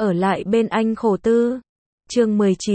ở lại bên anh khổ tư. Chương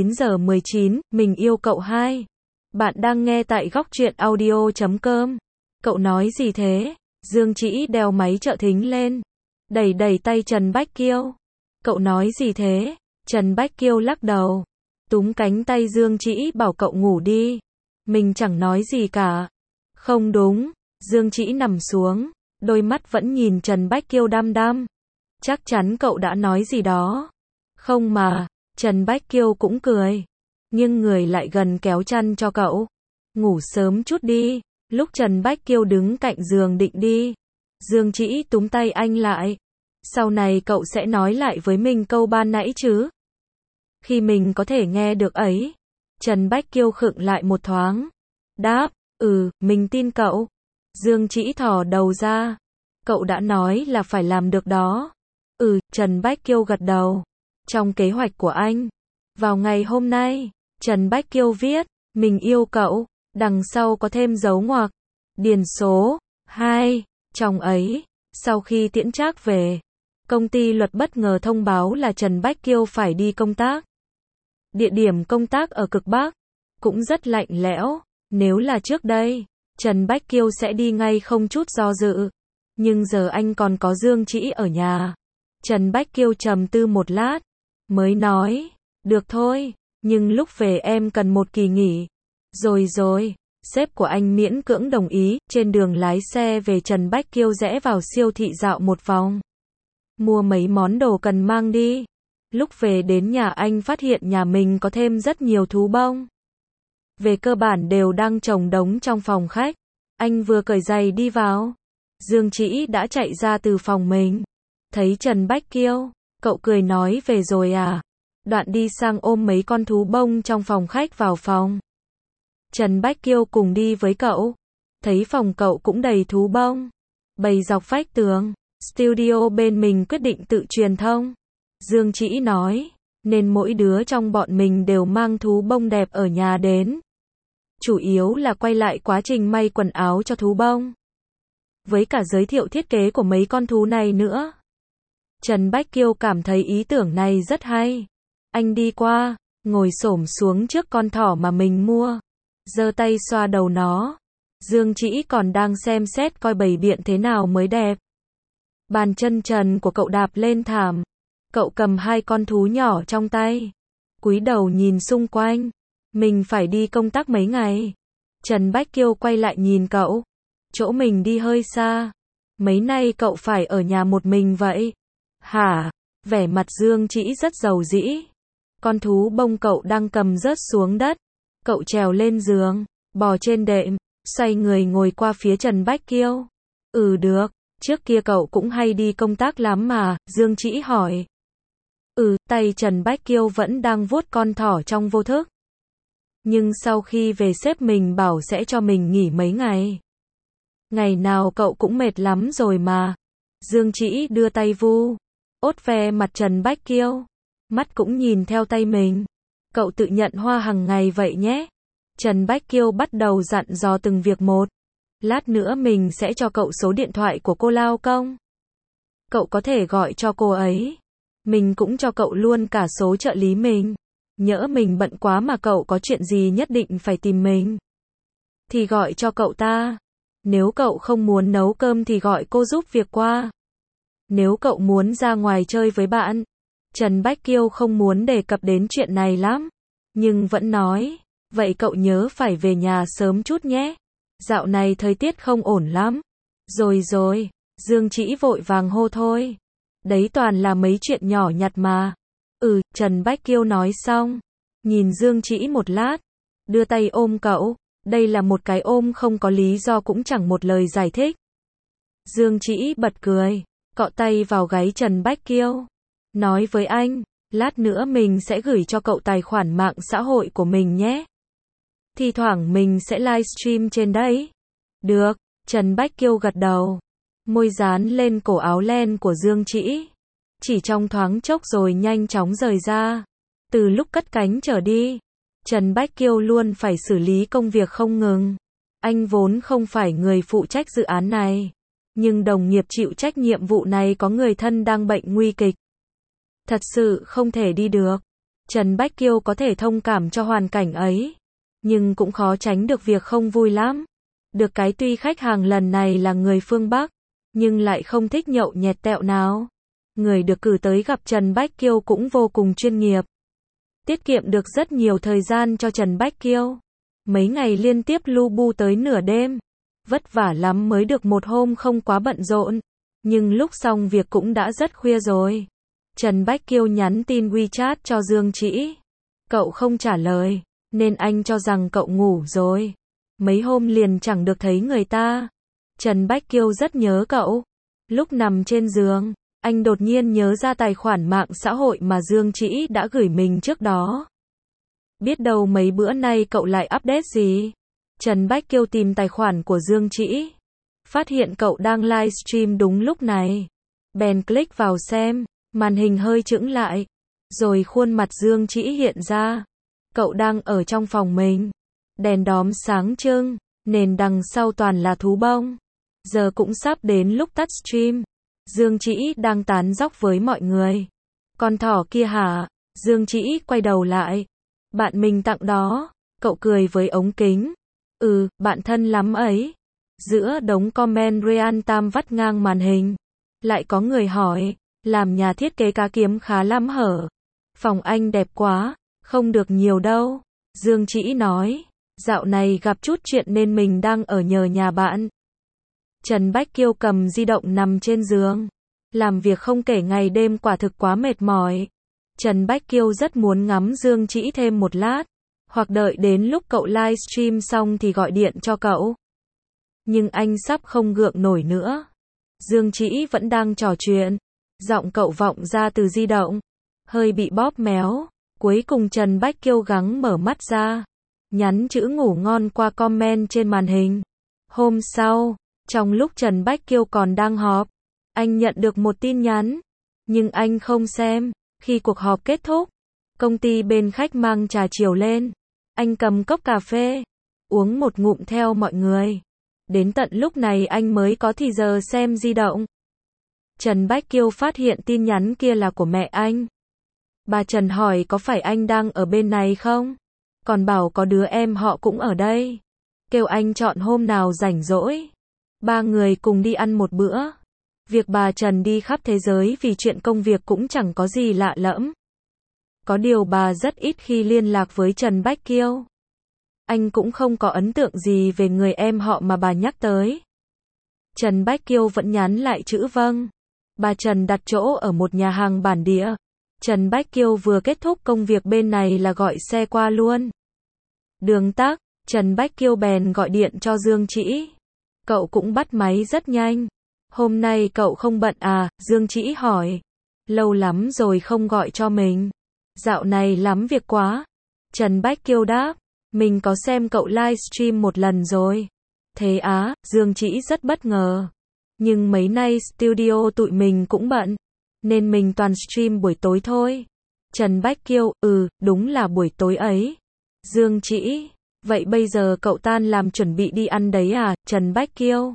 19:19, mình yêu cậu 2. Bạn đang nghe tại góc truyện audio.com. Cậu nói gì thế? Dương Trĩ đeo máy trợ thính lên, đẩy đẩy tay Trần Bách Kiêu. Cậu nói gì thế? Trần Bách Kiêu lắc đầu, túm cánh tay Dương Trĩ bảo cậu ngủ đi. Mình chẳng nói gì cả. Không đúng. Dương Trĩ nằm xuống, đôi mắt vẫn nhìn Trần Bách Kiêu đăm đăm. Chắc chắn cậu đã nói gì đó. Không mà. Trần Bách Kiêu cũng cười, nhưng người lại gần kéo chăn cho cậu. Ngủ sớm chút đi. Lúc Trần Bách Kiêu đứng cạnh giường định đi, Dương Trĩ túm tay anh lại. Sau này cậu sẽ nói lại với mình câu ban nãy chứ? Khi mình có thể nghe được ấy. Trần Bách Kiêu khựng lại một thoáng. Đáp, mình tin cậu. Dương Trĩ thò đầu ra. Cậu đã nói là phải làm được đó. Trần Bách Kiêu gật đầu. Trong kế hoạch của anh, vào ngày hôm nay, Trần Bách Kiêu viết, mình yêu cậu, đằng sau có thêm dấu ngoặc, điền số 2, trong ấy, sau khi tiễn Trác về, công ty luật bất ngờ thông báo là Trần Bách Kiêu phải đi công tác. Địa điểm công tác ở cực Bắc, cũng rất lạnh lẽo, nếu là trước đây, Trần Bách Kiêu sẽ đi ngay không chút do dự, nhưng giờ anh còn có Dương Trĩ ở nhà. Trần Bách Kiêu trầm tư một lát, mới nói, được thôi, nhưng lúc về em cần một kỳ nghỉ. Rồi, sếp của anh miễn cưỡng đồng ý. Trên đường lái xe về, Trần Bách Kiêu rẽ vào siêu thị dạo một vòng, mua mấy món đồ cần mang đi. Lúc về đến nhà, anh phát hiện nhà mình có thêm rất nhiều thú bông. Về cơ bản đều đang chồng đống trong phòng khách. Anh vừa cởi giày đi vào, Dương Trĩ đã chạy ra từ phòng mình. Thấy Trần Bách Kiêu, cậu cười nói về rồi à? Đoạn đi sang ôm mấy con thú bông trong phòng khách vào phòng. Trần Bách Kiêu cùng đi với cậu. Thấy phòng cậu cũng đầy thú bông, bày dọc vách tường. Studio bên mình quyết định tự truyền thông. Dương Trĩ nói, nên mỗi đứa trong bọn mình đều mang thú bông đẹp ở nhà đến. Chủ yếu là quay lại quá trình may quần áo cho thú bông, với cả giới thiệu thiết kế của mấy con thú này nữa. Trần Bách Kiêu cảm thấy ý tưởng này rất hay. Anh đi qua, ngồi xổm xuống trước con thỏ mà mình mua, giơ tay xoa đầu nó. Dương Trĩ còn đang xem xét coi bày biện thế nào mới đẹp. Bàn chân trần của cậu đạp lên thảm. Cậu cầm hai con thú nhỏ trong tay, cúi đầu nhìn xung quanh. Mình phải đi công tác mấy ngày. Trần Bách Kiêu quay lại nhìn cậu. Chỗ mình đi hơi xa. Mấy nay cậu phải ở nhà một mình vậy? Hả? Vẻ mặt Dương Trĩ rất giàu dĩ. Con thú bông cậu đang cầm rớt xuống đất. Cậu trèo lên giường, bò trên đệm, xoay người ngồi qua phía Trần Bách Kiêu. Được, trước kia cậu cũng hay đi công tác lắm mà, Dương Trĩ hỏi. Tay Trần Bách Kiêu vẫn đang vuốt con thỏ trong vô thức. Nhưng sau khi về sếp mình bảo sẽ cho mình nghỉ mấy ngày. Ngày nào cậu cũng mệt lắm rồi mà. Dương Trĩ đưa tay vu ốt ve mặt Trần Bách Kiêu, mắt cũng nhìn theo tay mình. Cậu tự nhận hoa hàng ngày vậy nhé. Trần Bách Kiêu bắt đầu dặn dò từng việc một. Lát nữa mình sẽ cho cậu số điện thoại của cô Lao Công. Cậu có thể gọi cho cô ấy. Mình cũng cho cậu luôn cả số trợ lý mình. Nhỡ mình bận quá mà cậu có chuyện gì nhất định phải tìm mình, thì gọi cho cậu ta. Nếu cậu không muốn nấu cơm thì gọi cô giúp việc qua. Nếu cậu muốn ra ngoài chơi với bạn. Trần Bách Kiêu không muốn đề cập đến chuyện này lắm, nhưng vẫn nói, vậy cậu nhớ phải về nhà sớm chút nhé. Dạo này thời tiết không ổn lắm. Rồi, Dương Trĩ vội vàng hô thôi. Đấy toàn là mấy chuyện nhỏ nhặt mà. Trần Bách Kiêu nói xong, nhìn Dương Trĩ một lát, đưa tay ôm cậu. Đây là một cái ôm không có lý do cũng chẳng một lời giải thích. Dương Trĩ bật cười, cọ tay vào gáy Trần Bách Kiêu. Nói với anh, lát nữa mình sẽ gửi cho cậu tài khoản mạng xã hội của mình nhé. Thì thoảng mình sẽ livestream trên đấy. Được, Trần Bách Kiêu gật đầu. Môi dán lên cổ áo len của Dương Trĩ. Chỉ trong thoáng chốc rồi nhanh chóng rời ra. Từ lúc cất cánh trở đi, Trần Bách Kiêu luôn phải xử lý công việc không ngừng. Anh vốn không phải người phụ trách dự án này, nhưng đồng nghiệp chịu trách nhiệm vụ này có người thân đang bệnh nguy kịch. Thật sự không thể đi được. Trần Bách Kiêu có thể thông cảm cho hoàn cảnh ấy, nhưng cũng khó tránh được việc không vui lắm. Được cái tuy khách hàng lần này là người phương Bắc, nhưng lại không thích nhậu nhẹt tẹo nào. Người được cử tới gặp Trần Bách Kiêu cũng vô cùng chuyên nghiệp. Tiết kiệm được rất nhiều thời gian cho Trần Bách Kiêu. Mấy ngày liên tiếp lu bu tới nửa đêm. Vất vả lắm mới được một hôm không quá bận rộn. Nhưng lúc xong việc cũng đã rất khuya rồi. Trần Bách Kiêu nhắn tin WeChat cho Dương Trĩ. Cậu không trả lời, nên anh cho rằng cậu ngủ rồi. Mấy hôm liền chẳng được thấy người ta. Trần Bách Kiêu rất nhớ cậu. Lúc nằm trên giường, anh đột nhiên nhớ ra tài khoản mạng xã hội mà Dương Trĩ đã gửi mình trước đó. Biết đâu mấy bữa nay cậu lại update gì. Trần Bách Kiêu tìm tài khoản của Dương Trĩ, phát hiện cậu đang livestream đúng lúc này. Bèn click vào xem, màn hình hơi chững lại, rồi khuôn mặt Dương Trĩ hiện ra. Cậu đang ở trong phòng mình, đèn đóm sáng trưng, nền đằng sau toàn là thú bông. Giờ cũng sắp đến lúc tắt stream. Dương Trĩ đang tán dóc với mọi người. Con thỏ kia hả? Dương Trĩ quay đầu lại. Bạn mình tặng đó. Cậu cười với ống kính. Bạn thân lắm ấy. Giữa đống comment Real Tam vắt ngang màn hình, lại có người hỏi, làm nhà thiết kế cá kiếm khá lắm hở? Phòng anh đẹp quá, không được nhiều đâu. Dương Trĩ nói, dạo này gặp chút chuyện nên mình đang ở nhờ nhà bạn. Trần Bách Kiêu cầm di động nằm trên giường. Làm việc không kể ngày đêm quả thực quá mệt mỏi. Trần Bách Kiêu rất muốn ngắm Dương Trĩ thêm một lát, hoặc đợi đến lúc cậu livestream xong thì gọi điện cho cậu. Nhưng anh sắp không gượng nổi nữa. Dương Trĩ vẫn đang trò chuyện. Giọng cậu vọng ra từ di động, hơi bị bóp méo. Cuối cùng Trần Bách Kiêu gắng mở mắt ra, nhắn chữ ngủ ngon qua comment trên màn hình. Hôm sau, trong lúc Trần Bách Kiêu còn đang họp, anh nhận được một tin nhắn, nhưng anh không xem. Khi cuộc họp kết thúc, công ty bên khách mang trà chiều lên. Anh cầm cốc cà phê, uống một ngụm theo mọi người. Đến tận lúc này anh mới có thì giờ xem di động. Trần Bách Kiêu phát hiện tin nhắn kia là của mẹ anh. Bà Trần hỏi có phải anh đang ở bên này không? Còn bảo có đứa em họ cũng ở đây. Kêu anh chọn hôm nào rảnh rỗi. Ba người cùng đi ăn một bữa. Việc bà Trần đi khắp thế giới vì chuyện công việc cũng chẳng có gì lạ lẫm. Có điều bà rất ít khi liên lạc với Trần Bách Kiêu. Anh cũng không có ấn tượng gì về người em họ mà bà nhắc tới. Trần Bách Kiêu vẫn nhắn lại chữ vâng. Bà Trần đặt chỗ ở một nhà hàng bản địa. Trần Bách Kiêu vừa kết thúc công việc bên này là gọi xe qua luôn. Đường tắc, Trần Bách Kiêu bèn gọi điện cho Dương Trĩ. Cậu cũng bắt máy rất nhanh. Hôm nay cậu không bận à? Dương Trĩ hỏi. Lâu lắm rồi không gọi cho mình. Dạo này lắm việc quá. Trần Bách Kiêu đáp. Mình có xem cậu livestream một lần rồi. Thế á? Dương Trĩ rất bất ngờ. Nhưng mấy nay studio tụi mình cũng bận, nên mình toàn stream buổi tối thôi. Trần Bách Kiêu, đúng là buổi tối ấy. Dương Trĩ, vậy bây giờ cậu tan làm chuẩn bị đi ăn đấy à? Trần Bách Kiêu,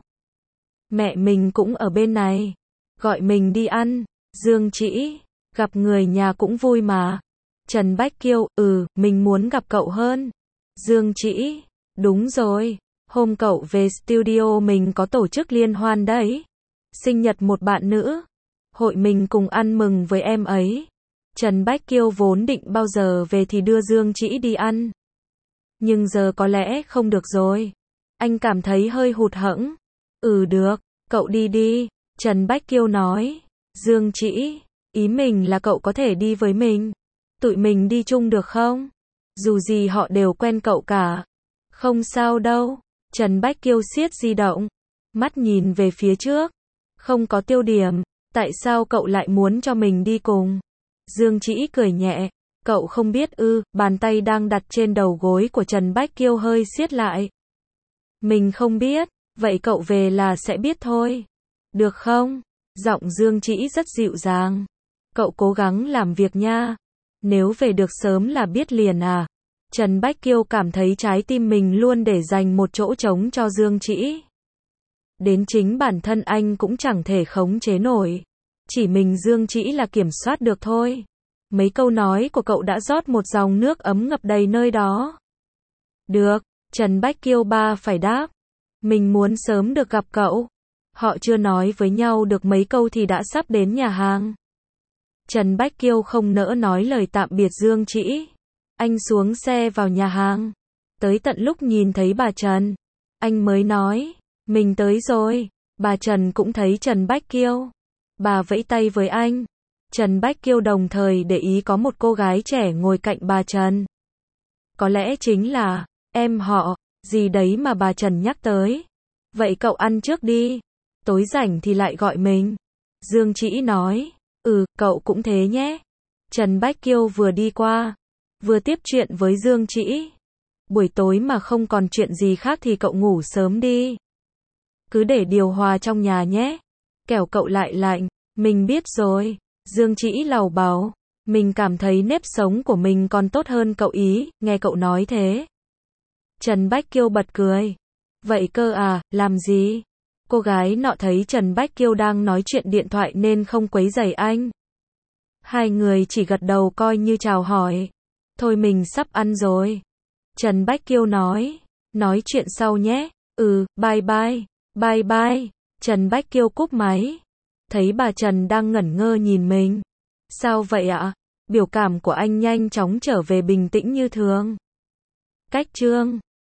mẹ mình cũng ở bên này, gọi mình đi ăn. Dương Trĩ, gặp người nhà cũng vui mà. Trần Bách Kiêu, mình muốn gặp cậu hơn. Dương Trĩ, đúng rồi, hôm cậu về studio mình có tổ chức liên hoan đấy. Sinh nhật một bạn nữ. Hội mình cùng ăn mừng với em ấy. Trần Bách Kiêu vốn định bao giờ về thì đưa Dương Trĩ đi ăn. Nhưng giờ có lẽ không được rồi. Anh cảm thấy hơi hụt hẫng. Được, cậu đi đi. Trần Bách Kiêu nói. Dương Trĩ, ý mình là cậu có thể đi với mình. Tụi mình đi chung được không? Dù gì họ đều quen cậu cả. Không sao đâu. Trần Bách Kiêu siết di động, mắt nhìn về phía trước. Không có tiêu điểm. Tại sao cậu lại muốn cho mình đi cùng? Dương Trĩ cười nhẹ. Cậu không biết bàn tay đang đặt trên đầu gối của Trần Bách Kiêu hơi siết lại. Mình không biết, vậy cậu về là sẽ biết thôi. Được không? Giọng Dương Trĩ rất dịu dàng. Cậu cố gắng làm việc nha. Nếu về được sớm là biết liền à? Trần Bách Kiêu cảm thấy trái tim mình luôn để dành một chỗ trống cho Dương Trĩ. Đến chính bản thân anh cũng chẳng thể khống chế nổi. chỉ mình Dương Trĩ là kiểm soát được thôi. Mấy câu nói của cậu đã rót một dòng nước ấm ngập đầy nơi đó. Được, Trần Bách Kiêu ba phải đáp. Mình muốn sớm được gặp cậu. Họ chưa nói với nhau được mấy câu thì đã sắp đến nhà hàng. Trần Bách Kiêu không nỡ nói lời tạm biệt Dương Trĩ. Anh xuống xe vào nhà hàng. Tới tận lúc nhìn thấy bà Trần, anh mới nói, mình tới rồi. Bà Trần cũng thấy Trần Bách Kiêu. Bà vẫy tay với anh. Trần Bách Kiêu đồng thời để ý có một cô gái trẻ ngồi cạnh bà Trần. Có lẽ chính là em họ gì đấy mà bà Trần nhắc tới. Vậy cậu ăn trước đi. Tối rảnh thì lại gọi mình. Dương Trĩ nói. Cậu cũng thế nhé. Trần Bách Kiêu vừa đi qua, vừa tiếp chuyện với Dương Trĩ. Buổi tối mà không còn chuyện gì khác thì cậu ngủ sớm đi. Cứ để điều hòa trong nhà nhé. Kẻo cậu lại lạnh. Mình biết rồi. Dương Trĩ lầu bầu. Mình cảm thấy nếp sống của mình còn tốt hơn cậu ý, nghe cậu nói thế. Trần Bách Kiêu bật cười. Vậy cơ à, làm gì? Cô gái nọ thấy Trần Bách Kiêu đang nói chuyện điện thoại nên không quấy rầy anh. Hai người chỉ gật đầu coi như chào hỏi. Thôi mình sắp ăn rồi. Trần Bách Kiêu nói chuyện sau nhé. Bye bye, bye bye. Trần Bách Kiêu cúp máy. Thấy bà Trần đang ngẩn ngơ nhìn mình. Sao vậy ạ? Biểu cảm của anh nhanh chóng trở về bình tĩnh như thường. Cách chương